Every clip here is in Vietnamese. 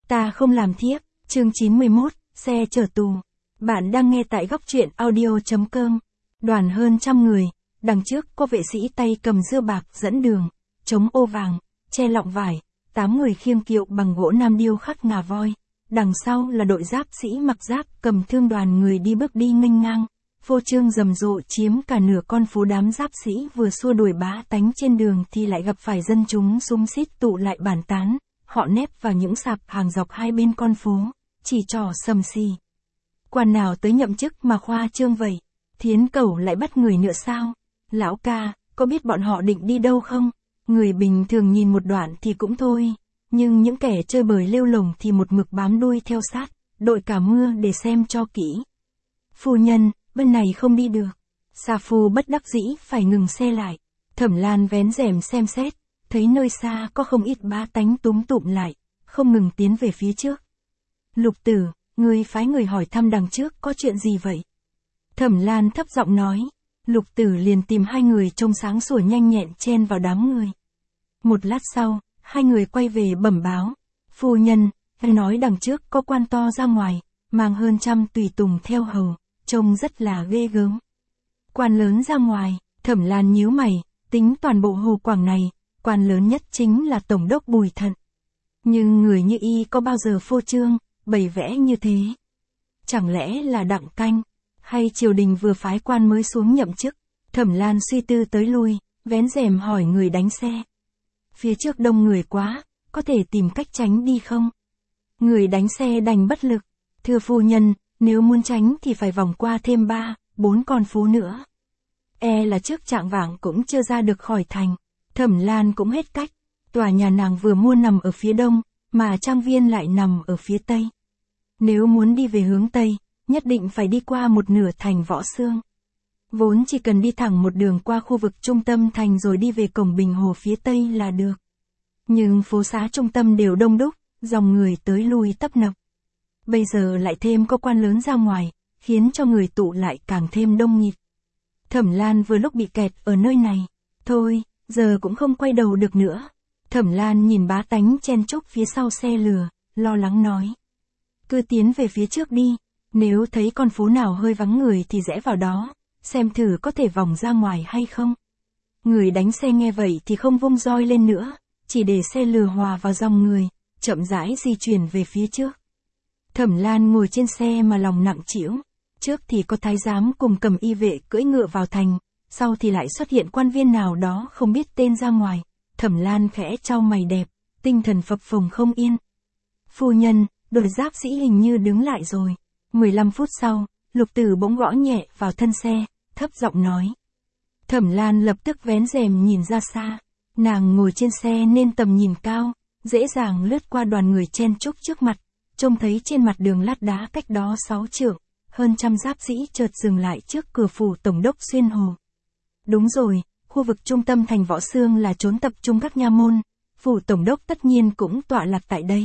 Ta không làm thiếp, chương 91, xe chở tù. Bạn đang nghe tại góc truyện audio.com. Đoàn hơn trăm người, đằng trước có vệ sĩ tay cầm dưa bạc dẫn đường, chống ô vàng, che lọng vải, 8 người khiêng kiệu bằng gỗ nam điêu khắc ngà voi. Đằng sau là đội giáp sĩ mặc giáp cầm thương, đoàn người đi bước đi nghênh ngang. Phô trương rầm rộ chiếm cả nửa con phố. Đám giáp sĩ vừa xua đuổi bá tánh trên đường thì lại gặp phải dân chúng xúm xít tụ lại bàn tán. Họ nép vào những sạp hàng dọc hai bên con phố, chỉ trỏ sầm xì. Quan nào tới nhậm chức mà khoa trương vậy? Thiến Cẩu lại bắt người nữa sao? Lão ca, có biết bọn họ định đi đâu không? Người bình thường nhìn một đoạn thì cũng thôi, nhưng những kẻ chơi bời lêu lồng thì một mực bám đuôi theo sát, đội cả mưa để xem cho kỹ. Phu nhân, bên này không đi được. Sa Phu bất đắc dĩ phải ngừng xe lại. Thẩm Lan vén rèm xem xét, thấy nơi xa có không ít bá tánh túm tụm lại, không ngừng tiến về phía trước. Lục Tử, ngươi phái người hỏi thăm đằng trước có chuyện gì vậy? Thẩm Lan thấp giọng nói. Lục Tử liền tìm hai người trông sáng sủa nhanh nhẹn chen vào đám người. Một lát sau, hai người quay về bẩm báo. Phu nhân, nghe nói đằng trước có quan to ra ngoài, mang hơn trăm tùy tùng theo hầu, trông rất là ghê gớm. Quan lớn ra ngoài, Thẩm Lan nhíu mày, tính toàn bộ Hồ Quảng này, quan lớn nhất chính là Tổng đốc Bùi Thận. Nhưng người như y có bao giờ phô trương, bày vẽ như thế? Chẳng lẽ là Đặng Canh, hay triều đình vừa phái quan mới xuống nhậm chức? Thẩm Lan suy tư tới lui, vén rèm hỏi người đánh xe. Phía trước đông người quá, có thể tìm cách tránh đi không? Người đánh xe đành bất lực. Thưa phu nhân, nếu muốn tránh thì phải vòng qua thêm 3-4 con phố nữa. E là trước chạng vạng cũng chưa ra được khỏi thành. Thẩm Lan cũng hết cách. Tòa nhà nàng vừa mua nằm ở phía đông, mà trang viên lại nằm ở phía tây. Nếu muốn đi về hướng tây, nhất định phải đi qua một nửa thành Võ Xương. Vốn chỉ cần đi thẳng một đường qua khu vực trung tâm thành rồi đi về cổng Bình Hồ phía tây là được. Nhưng phố xá trung tâm đều đông đúc, dòng người tới lui tấp nập. Bây giờ lại thêm có quan lớn ra ngoài, khiến cho người tụ lại càng thêm đông nghịt. Thẩm Lan vừa lúc bị kẹt ở nơi này. Thôi, giờ cũng không quay đầu được nữa. Thẩm Lan nhìn bá tánh chen chúc phía sau xe lừa, lo lắng nói. Cứ tiến về phía trước đi, nếu thấy con phố nào hơi vắng người thì rẽ vào đó, xem thử có thể vòng ra ngoài hay không. Người đánh xe nghe vậy thì không vung roi lên nữa, chỉ để xe lừa hòa vào dòng người, chậm rãi di chuyển về phía trước. Thẩm Lan ngồi trên xe mà lòng nặng trĩu. Trước thì có thái giám cùng cầm y vệ cưỡi ngựa vào thành, sau thì lại xuất hiện quan viên nào đó không biết tên ra ngoài. Thẩm Lan khẽ chau mày đẹp, tinh thần phập phồng không yên. Phu nhân, đội giáp sĩ hình như đứng lại rồi. 15 phút sau, Lục Tử bỗng gõ nhẹ vào thân xe, thấp giọng nói. Thẩm Lan lập tức vén rèm nhìn ra xa. Nàng ngồi trên xe nên tầm nhìn cao, dễ dàng lướt qua đoàn người chen chúc trước mặt, trông thấy trên mặt đường lát đá cách đó 6 trượng, hơn trăm giáp sĩ chợt dừng lại trước cửa phủ Tổng đốc Xuyên Hồ. Đúng rồi, khu vực trung tâm thành Võ Xương là trốn tập trung các nha môn, phủ Tổng đốc tất nhiên cũng tọa lạc tại đây.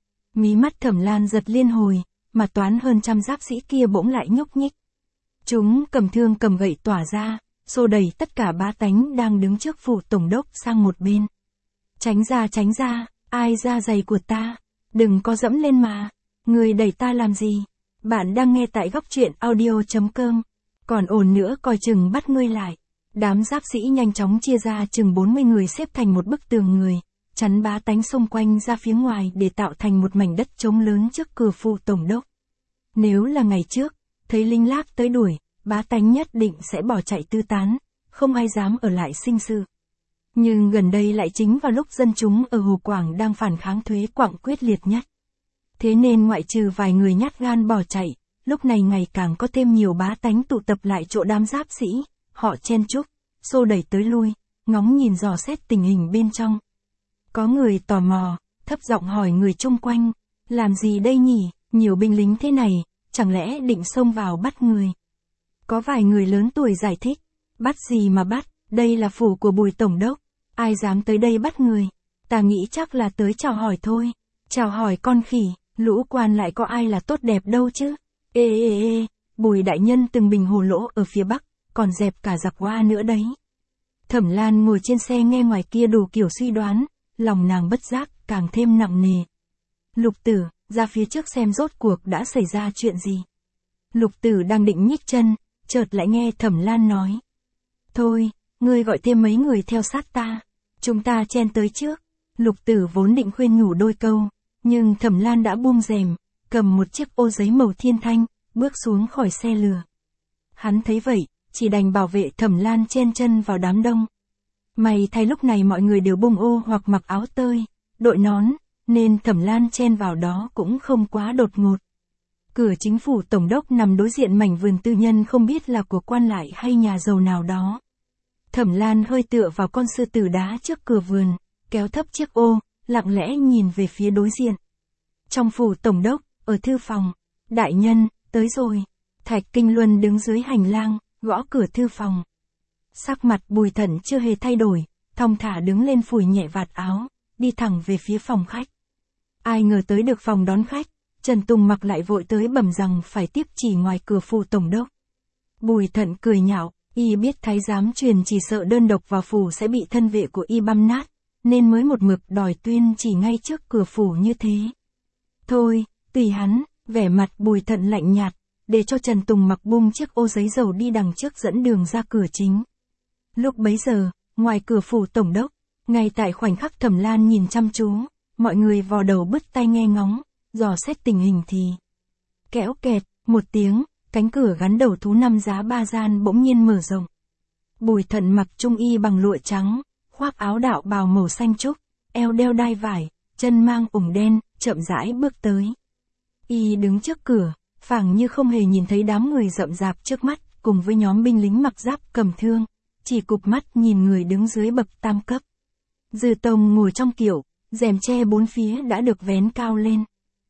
Mí mắt Thẩm Lan giật liên hồi, mà toán hơn trăm giáp sĩ kia bỗng lại nhúc nhích. Chúng cầm thương cầm gậy tỏa ra, xô đẩy tất cả bá tánh đang đứng trước phủ Tổng đốc sang một bên. Tránh ra, ai ra giày của ta, đừng có dẫm lên mà, người đẩy ta làm gì? Bạn đang nghe tại góc truyện audio.com, còn ồn nữa coi chừng bắt ngươi lại. Đám giáp sĩ nhanh chóng chia ra chừng 40 người xếp thành một bức tường người, chắn bá tánh xung quanh ra phía ngoài để tạo thành một mảnh đất trống lớn trước cửa phủ Tổng đốc. Nếu là ngày trước, thấy linh lác tới đuổi, bá tánh nhất định sẽ bỏ chạy tứ tán, không ai dám ở lại sinh sự. Nhưng gần đây lại chính vào lúc dân chúng ở Hồ Quảng đang phản kháng thuế quặng quyết liệt nhất. Thế nên ngoại trừ vài người nhát gan bỏ chạy, lúc này ngày càng có thêm nhiều bá tánh tụ tập lại chỗ đám giáp sĩ, họ chen chúc, xô đẩy tới lui, ngóng nhìn dò xét tình hình bên trong. Có người tò mò, thấp giọng hỏi người chung quanh, làm gì đây nhỉ, nhiều binh lính thế này, chẳng lẽ định xông vào bắt người? Có vài người lớn tuổi giải thích, bắt gì mà bắt, đây là phủ của Bùi Tổng đốc, ai dám tới đây bắt người, ta nghĩ chắc là tới chào hỏi thôi, chào hỏi con khỉ, lũ quan lại có ai là tốt đẹp đâu chứ. Ê, Bùi đại nhân từng bình hồ lỗ ở phía Bắc, còn dẹp cả giặc Hoa nữa đấy. Thẩm Lan ngồi trên xe nghe ngoài kia đủ kiểu suy đoán, lòng nàng bất giác càng thêm nặng nề. Lục Tử, ra phía trước xem rốt cuộc đã xảy ra chuyện gì. Lục Tử đang định nhích chân, chợt lại nghe Thẩm Lan nói. Thôi, ngươi gọi thêm mấy người theo sát ta. Chúng ta chen tới trước. Lục Tử vốn định khuyên nhủ đôi câu, nhưng Thẩm Lan đã buông rèm, cầm một chiếc ô giấy màu thiên thanh, bước xuống khỏi xe lừa. Hắn thấy vậy, chỉ đành bảo vệ Thẩm Lan chen chân vào đám đông. May thay lúc này mọi người đều bung ô hoặc mặc áo tơi, đội nón, nên Thẩm Lan chen vào đó cũng không quá đột ngột. Cửa chính phủ tổng đốc nằm đối diện mảnh vườn tư nhân không biết là của quan lại hay nhà giàu nào đó. Thẩm Lan hơi tựa vào con sư tử đá trước cửa vườn, kéo thấp chiếc ô, lặng lẽ nhìn về phía đối diện. Trong phủ tổng đốc, ở thư phòng, đại nhân, tới rồi. Thạch Kinh Luân đứng dưới hành lang, gõ cửa thư phòng. Sắc mặt Bùi Thận chưa hề thay đổi, thong thả đứng lên phủi nhẹ vạt áo, đi thẳng về phía phòng khách. Ai ngờ tới được phòng đón khách, Trần Tùng Mặc lại vội tới bẩm rằng phải tiếp chỉ ngoài cửa phủ tổng đốc. Bùi Thận cười nhạo, y biết thái giám truyền chỉ sợ đơn độc vào phủ sẽ bị thân vệ của y băm nát, nên mới một mực đòi tuyên chỉ ngay trước cửa phủ như thế. Thôi, tùy hắn, vẻ mặt Bùi Thận lạnh nhạt, để cho Trần Tùng Mặc bung chiếc ô giấy dầu đi đằng trước dẫn đường ra cửa chính. Lúc bấy giờ, ngoài cửa phủ tổng đốc, ngay tại khoảnh khắc Thẩm Lan nhìn chăm chú, mọi người vò đầu bứt tai nghe ngóng, dò xét tình hình thì. Kéo kẹt, một tiếng, cánh cửa gắn đầu thú 5 giá 3 gian bỗng nhiên mở rộng. Bùi Thận mặc trung y bằng lụa trắng, khoác áo đạo bào màu xanh trúc, eo đeo đai vải, chân mang ủng đen, chậm rãi bước tới. Y đứng trước cửa, phảng như không hề nhìn thấy đám người rậm rạp trước mắt, cùng với nhóm binh lính mặc giáp cầm thương, chỉ cụp mắt nhìn người đứng dưới bậc tam cấp. Dư Tông ngồi trong kiệu, rèm che bốn phía đã được vén cao lên.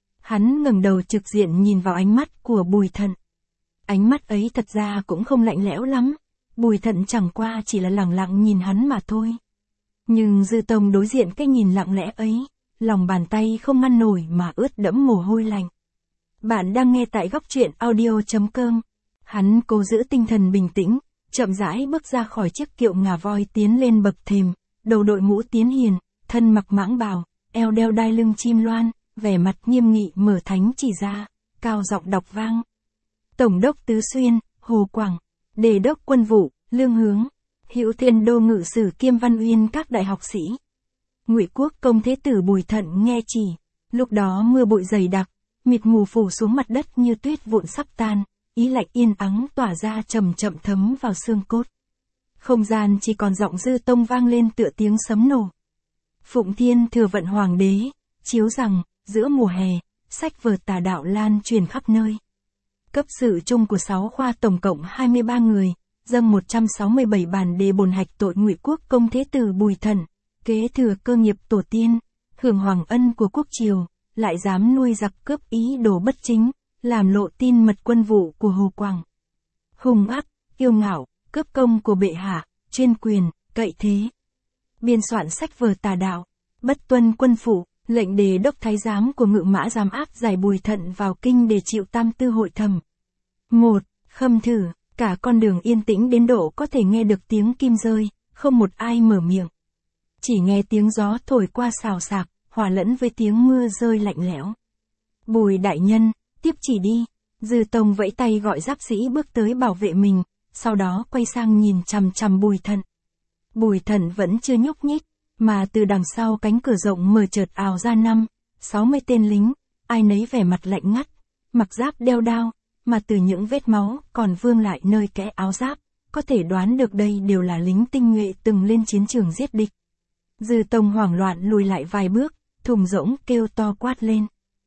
Hắn ngẩng đầu trực diện nhìn vào ánh mắt của Bùi Thận. Ánh mắt ấy thật ra cũng không lạnh lẽo lắm, Bùi Thận chẳng qua chỉ là lẳng lặng nhìn hắn mà thôi. Nhưng Dư Tông đối diện cái nhìn lặng lẽ ấy, lòng bàn tay không ngăn nổi mà ướt đẫm mồ hôi lạnh. Bạn đang nghe tại góc truyện audio.com. Hắn cố giữ tinh thần bình tĩnh, chậm rãi bước ra khỏi chiếc kiệu ngà voi tiến lên bậc thềm, đầu đội mũ tiến hiền, thân mặc mãng bào, eo đeo đai lưng chim loan, vẻ mặt nghiêm nghị mở thánh chỉ ra, cao giọng đọc vang. Tổng đốc Tứ Xuyên, Hồ Quảng, Đề đốc Quân vụ, Lương Hướng, Hữu Thiên Đô Ngự sử kiêm Văn Uyên các đại học sĩ. Ngụy Quốc công thế tử Bùi Thận nghe chỉ, lúc đó mưa bụi dày đặc, mịt mù phủ xuống mặt đất như tuyết vụn sắp tan, ý lạnh yên ắng tỏa ra chậm chậm thấm vào xương cốt. Không gian chỉ còn giọng Dư Tông vang lên tựa tiếng sấm nổ. Phụng Thiên thừa vận hoàng đế, chiếu rằng, giữa mùa hè, sách vở tà đạo lan truyền khắp nơi. Cấp sự chung của 6 khoa tổng cộng 23 người, dâng 167 bản đề bồn hạch tội Ngụy Quốc công thế tử Bùi Thận, kế thừa cơ nghiệp tổ tiên, hưởng hoàng ân của quốc triều, lại dám nuôi giặc cướp ý đồ bất chính, làm lộ tin mật quân vụ của Hồ Quảng. Hung ác, kiêu ngạo, cướp công của bệ hạ, chuyên quyền, cậy thế. Biên soạn sách vở tà đạo, bất tuân quân phụ, lệnh đề đốc thái giám của Ngự Mã giám áp giải Bùi Thận vào kinh để chịu tam tư hội thẩm. 1. Khâm thử, cả con đường yên tĩnh đến độ có thể nghe được tiếng kim rơi, không một ai mở miệng. Chỉ nghe tiếng gió thổi qua xào xạc, hòa lẫn với tiếng mưa rơi lạnh lẽo. Bùi đại nhân, tiếp chỉ đi. Dư Tông vẫy tay gọi giáp sĩ bước tới bảo vệ mình, sau đó quay sang nhìn chằm chằm Bùi Thận. Bùi Thận vẫn chưa nhúc nhích, mà từ đằng sau cánh cửa rộng mở chợt ào ra 50-60 tên lính, ai nấy vẻ mặt lạnh ngắt, mặc giáp đeo đao, mà từ những vết máu còn vương lại nơi kẽ áo giáp, có thể đoán được đây đều là lính tinh nhuệ từng lên chiến trường giết địch. Dư Tông hoảng loạn lùi lại vài bước, thùng rỗng kêu to quát lên.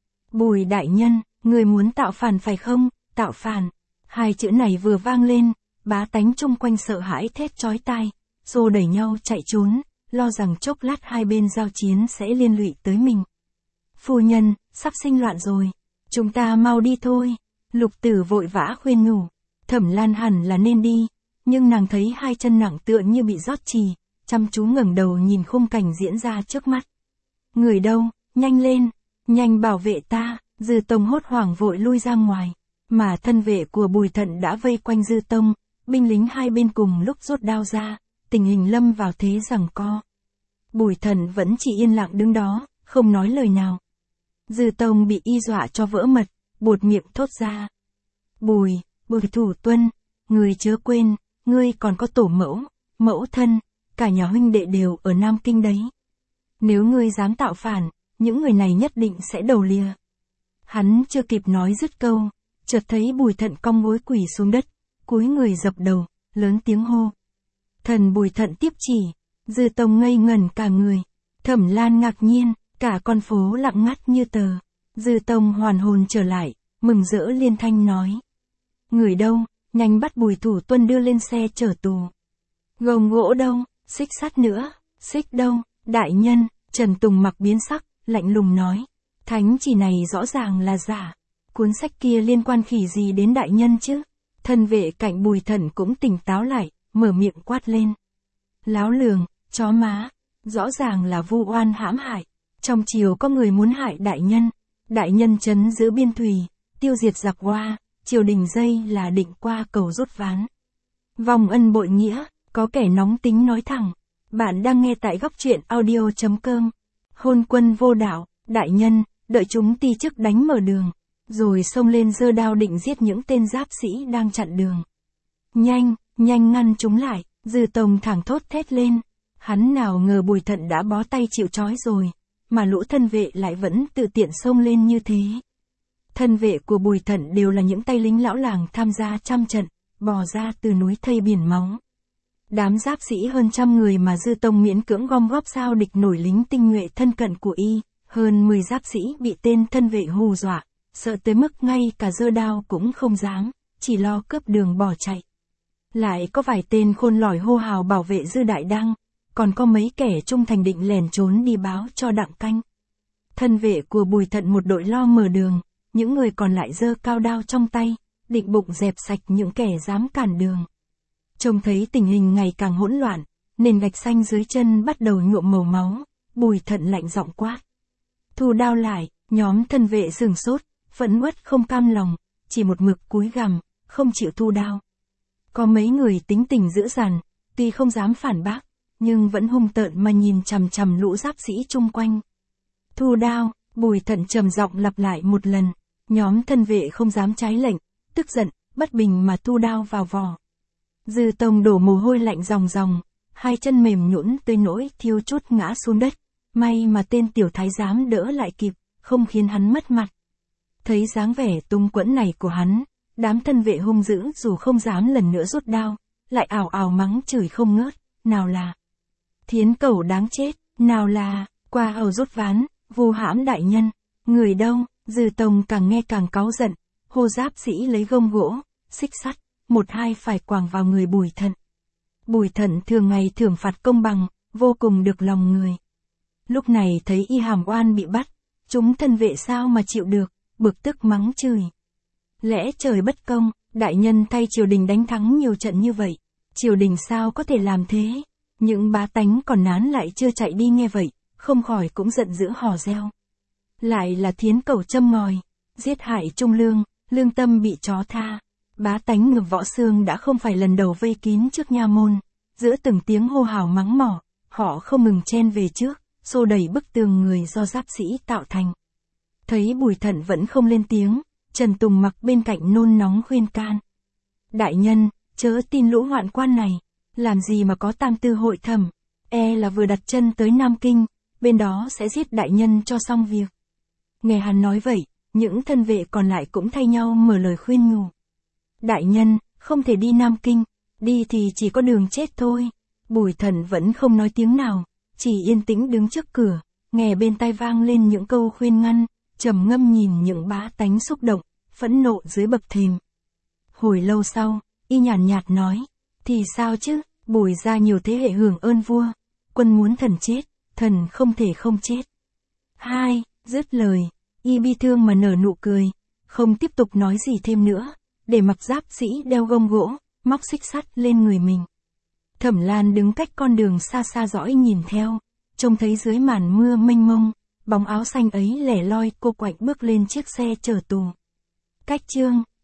Bùi đại nhân, người muốn tạo phản phải không? Tạo phản. Hai chữ này vừa vang lên, bá tánh chung quanh sợ hãi thét chói tai, xô đẩy nhau chạy trốn, lo rằng chốc lát hai bên giao chiến sẽ liên lụy tới mình. Phu nhân, sắp sinh loạn rồi. Chúng ta mau đi thôi. Lục Tử vội vã khuyên nhủ. Thẩm Lan hẳn là nên đi, nhưng nàng thấy hai chân nặng tựa như bị rót chì, chăm chú ngẩng đầu nhìn khung cảnh diễn ra trước mắt. Người đâu, nhanh lên, nhanh bảo vệ ta. Dư Tông hốt hoảng vội lui ra ngoài, mà thân vệ của Bùi Thận đã vây quanh Dư Tông, binh lính hai bên cùng lúc rút đao ra, tình hình lâm vào thế giằng co. Bùi Thận vẫn chỉ yên lặng đứng đó, không nói lời nào. Dư Tông bị y dọa cho vỡ mật, buột miệng thốt ra. Bùi Thủ Tuân, ngươi chớ quên, ngươi còn có tổ mẫu, mẫu thân, cả nhà huynh đệ đều ở Nam Kinh đấy. Nếu ngươi dám tạo phản, những người này nhất định sẽ đầu lìa. Hắn chưa kịp nói dứt câu, chợt thấy Bùi Thận cong gối quỳ xuống đất, cúi người dập đầu, lớn tiếng hô. Thần Bùi Thận tiếp chỉ. Dư Tông ngây ngẩn cả người. Thẩm Lan ngạc nhiên, cả con phố lặng ngắt như tờ. Dư Tông hoàn hồn trở lại, mừng rỡ liên thanh nói. Người đâu, nhanh bắt Bùi Thủ Tuân đưa lên xe chở tù. Gông gỗ đâu, xích sắt nữa, xích đâu, đại nhân. Trần Tùng mặc biến sắc, lạnh lùng nói. Thánh chỉ này rõ ràng là giả. Cuốn sách kia liên quan khỉ gì đến đại nhân chứ? Thân vệ cạnh Bùi Thận cũng tỉnh táo lại, mở miệng quát lên. Láo lường, chó má, rõ ràng là vu oan hãm hại. Trong triều có người muốn hại đại nhân trấn giữ biên thùy, tiêu diệt giặc Hoa, triều đình dây là định qua cầu rút ván. Vòng ân bội nghĩa, có kẻ nóng tính nói thẳng. Bạn đang nghe tại góc truyện audio.com. Hôn quân vô đạo, đại nhân, đợi chúng ti chức đánh mở đường, rồi xông lên giơ đao định giết những tên giáp sĩ đang chặn đường. Nhanh ngăn chúng lại. Dư Tông thẳng thốt thét lên. Hắn nào ngờ Bùi Thận đã bó tay chịu trói rồi, mà lũ thân vệ lại vẫn tự tiện xông lên như thế. Thân vệ của Bùi Thận đều là những tay lính lão làng tham gia trăm trận, bò ra từ núi thây biển máu. Đám giáp sĩ hơn 100 người mà Dư Tông miễn cưỡng gom góp sao địch nổi lính tinh nhuệ thân cận của y, hơn 10 giáp sĩ bị tên thân vệ hù dọa, sợ tới mức ngay cả giơ đao cũng không dám, chỉ lo cướp đường bỏ chạy. Lại có vài tên khôn lỏi hô hào bảo vệ Dư Đại Đăng, còn có mấy kẻ trung thành định lèn trốn đi báo cho Đặng Canh. Thân vệ của Bùi Thận một đội lo mở đường, những người còn lại giơ cao đao trong tay, định bụng dẹp sạch những kẻ dám cản đường. Trông thấy tình hình ngày càng hỗn loạn, nền gạch xanh dưới chân bắt đầu nhuộm màu máu, Bùi Thận lạnh giọng quát. Thu đao lại, nhóm thân vệ sửng sốt, phẫn uất không cam lòng, chỉ một mực cúi gằm, không chịu thu đao. Có mấy người tính tình dữ dằn, tuy không dám phản bác, nhưng vẫn hung tợn mà nhìn chằm chằm lũ giáp sĩ chung quanh. Thu đao, Bùi Thận trầm giọng lặp lại một lần, nhóm thân vệ không dám trái lệnh, tức giận, bất bình mà thu đao vào vỏ. Dư Tông đổ mồ hôi lạnh ròng ròng, hai chân mềm nhũn tới nỗi thiêu chút ngã xuống đất, may mà tên tiểu thái giám đỡ lại kịp, không khiến hắn mất mặt. Thấy dáng vẻ tung quẫn này của hắn, đám thân vệ hung dữ dù không dám lần nữa rút đao, lại ào ào mắng chửi không ngớt, nào là thiến cẩu đáng chết, nào là qua ẩu rút ván, vu hãm đại nhân, người đâu? Dư Tông càng nghe càng cáu giận, hô giáp sĩ lấy gông gỗ, xích sắt, một hai phải quàng vào người Bùi Thận. Bùi Thận thường ngày thưởng phạt công bằng, vô cùng được lòng người. Lúc này thấy y hàm oan bị bắt, chúng thân vệ sao mà chịu được, bực tức mắng chửi. Lẽ trời bất công, đại nhân thay triều đình đánh thắng nhiều trận như vậy, triều đình sao có thể làm thế? Những bá tánh còn nán lại chưa chạy đi nghe vậy, không khỏi cũng giận dữ hò reo. Lại là thiến cẩu châm ngòi, giết hại trung lương, lương tâm bị chó tha. Bá tánh ngập võ xương đã không phải lần đầu vây kín trước nha môn, giữa từng tiếng hô hào mắng mỏ, họ không ngừng chen về trước, xô đẩy bức tường người do giáp sĩ tạo thành. Thấy Bùi Thận vẫn không lên tiếng, Trần Tùng mặc bên cạnh nôn nóng khuyên can. Đại nhân, chớ tin lũ hoạn quan này, làm gì mà có tam tư hội thẩm, là vừa đặt chân tới Nam Kinh, bên đó sẽ giết đại nhân cho xong việc. Nghe hắn nói vậy, những thân vệ còn lại cũng thay nhau mở lời khuyên nhủ. Đại nhân, không thể đi Nam Kinh, đi thì chỉ có đường chết thôi. Bùi Thận vẫn không nói tiếng nào, chỉ yên tĩnh đứng trước cửa, nghe bên tai vang lên những câu khuyên ngăn, trầm ngâm nhìn những bá tánh xúc động, phẫn nộ dưới bậc thềm. Hồi lâu sau, y nhàn nhạt nói, thì sao chứ, Bùi gia nhiều thế hệ hưởng ơn vua, quân muốn thần chết, thần không thể không chết. Dứt lời, y bi thương mà nở nụ cười, không tiếp tục nói gì thêm nữa, để mặc giáp sĩ đeo gông gỗ, móc xích sắt lên người mình. Thẩm Lan đứng cách con đường xa xa dõi nhìn theo, trông thấy dưới màn mưa mênh mông, bóng áo xanh ấy lẻ loi cô quạnh bước lên chiếc xe chở tù. Cách chương